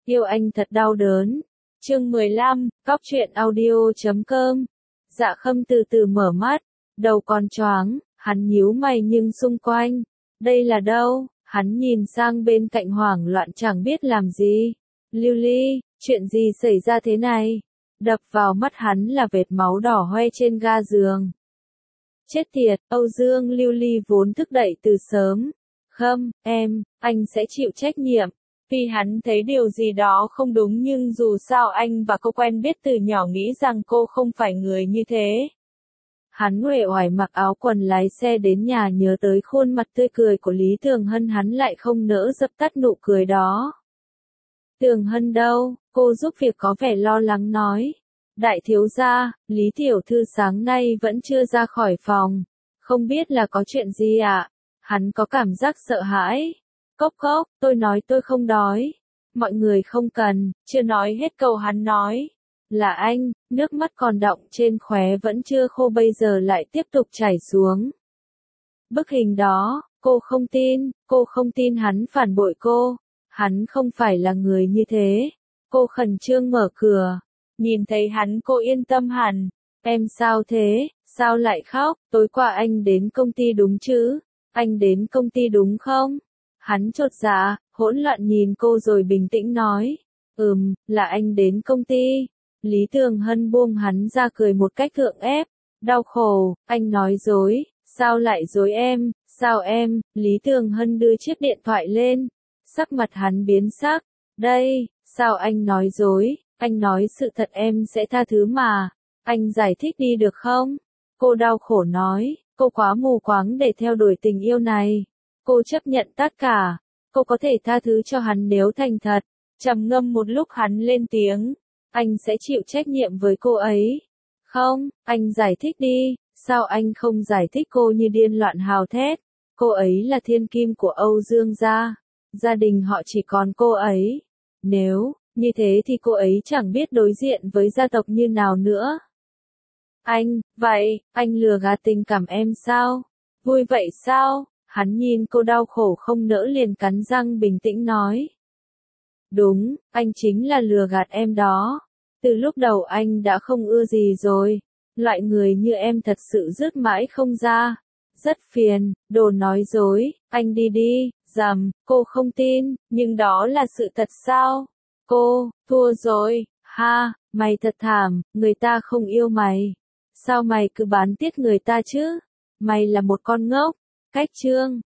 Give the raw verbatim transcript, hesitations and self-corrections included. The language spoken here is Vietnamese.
Yêu anh thật đau đớn. Chương mười lăm, cóc truyện audio chấm com. Dạ Khâm từ từ mở mắt, đầu còn choáng, hắn nhíu mày nhưng xung quanh, đây là đâu? Hắn nhìn sang bên cạnh hoảng loạn chẳng biết làm gì. Lưu Ly, chuyện gì xảy ra thế này? Đập vào mắt hắn là vệt máu đỏ hoe trên ga giường. Chết tiệt, Âu Dương. Lưu Ly vốn thức dậy từ sớm. Khâm, em, anh sẽ chịu trách nhiệm. Vì hắn thấy điều gì đó không đúng nhưng dù sao anh và cô quen biết từ nhỏ, nghĩ rằng cô không phải người như thế. Hắn uể oải mặc áo quần lái xe đến nhà, nhớ tới khuôn mặt tươi cười của Lý Tường Hân, hắn lại không nỡ dập tắt nụ cười đó. Tường Hân đâu? Cô giúp việc có vẻ lo lắng nói. Đại thiếu gia, Lý tiểu thư sáng nay vẫn chưa ra khỏi phòng. Không biết là có chuyện gì ạ? À? Hắn có cảm giác sợ hãi. Cốc cốc, tôi nói tôi không đói. Mọi người không cần. Chưa nói hết câu hắn nói. Là anh, nước mắt còn đọng trên khóe vẫn chưa khô bây giờ lại tiếp tục chảy xuống. Bức hình đó, cô không tin, cô không tin hắn phản bội cô. Hắn không phải là người như thế. Cô khẩn trương mở cửa. Nhìn thấy hắn cô yên tâm hẳn. Em sao thế, sao lại khóc? Tối qua anh đến công ty đúng chứ? Anh đến công ty đúng không? Hắn chột dạ, hỗn loạn nhìn cô rồi bình tĩnh nói. Ừm, là anh đến công ty. Lý Tường Hân buông hắn ra cười một cách gượng ép. Đau khổ, anh nói dối. Sao lại dối em? Sao em? Lý Tường Hân đưa chiếc điện thoại lên. Sắc mặt hắn biến sắc. Đây, sao anh nói dối? Anh nói sự thật em sẽ tha thứ mà. Anh giải thích đi được không? Cô đau khổ nói. Cô quá mù quáng để theo đuổi tình yêu này. Cô chấp nhận tất cả. Cô có thể tha thứ cho hắn nếu thành thật. Trầm ngâm một lúc hắn lên tiếng. Anh sẽ chịu trách nhiệm với cô ấy. Không, anh giải thích đi. Sao anh không giải thích? Cô như điên loạn hào thét. Cô ấy là thiên kim của Âu Dương gia. Gia đình họ chỉ còn cô ấy. Nếu như thế thì cô ấy chẳng biết đối diện với gia tộc như nào nữa. Anh, vậy, anh lừa gạt tình cảm em sao? Vui vậy sao? Hắn nhìn cô đau khổ không nỡ liền cắn răng bình tĩnh nói. Đúng, anh chính là lừa gạt em đó. Từ lúc đầu anh đã không ưa gì rồi. Loại người như em thật sự rứt mãi không ra. Rất phiền, đồ nói dối, anh đi đi, dầm, cô không tin, nhưng đó là sự thật sao? Cô, thua rồi, ha, mày thật thảm, người ta không yêu mày. Sao mày cứ bán tiếc người ta chứ? Mày là một con ngốc. Cách chương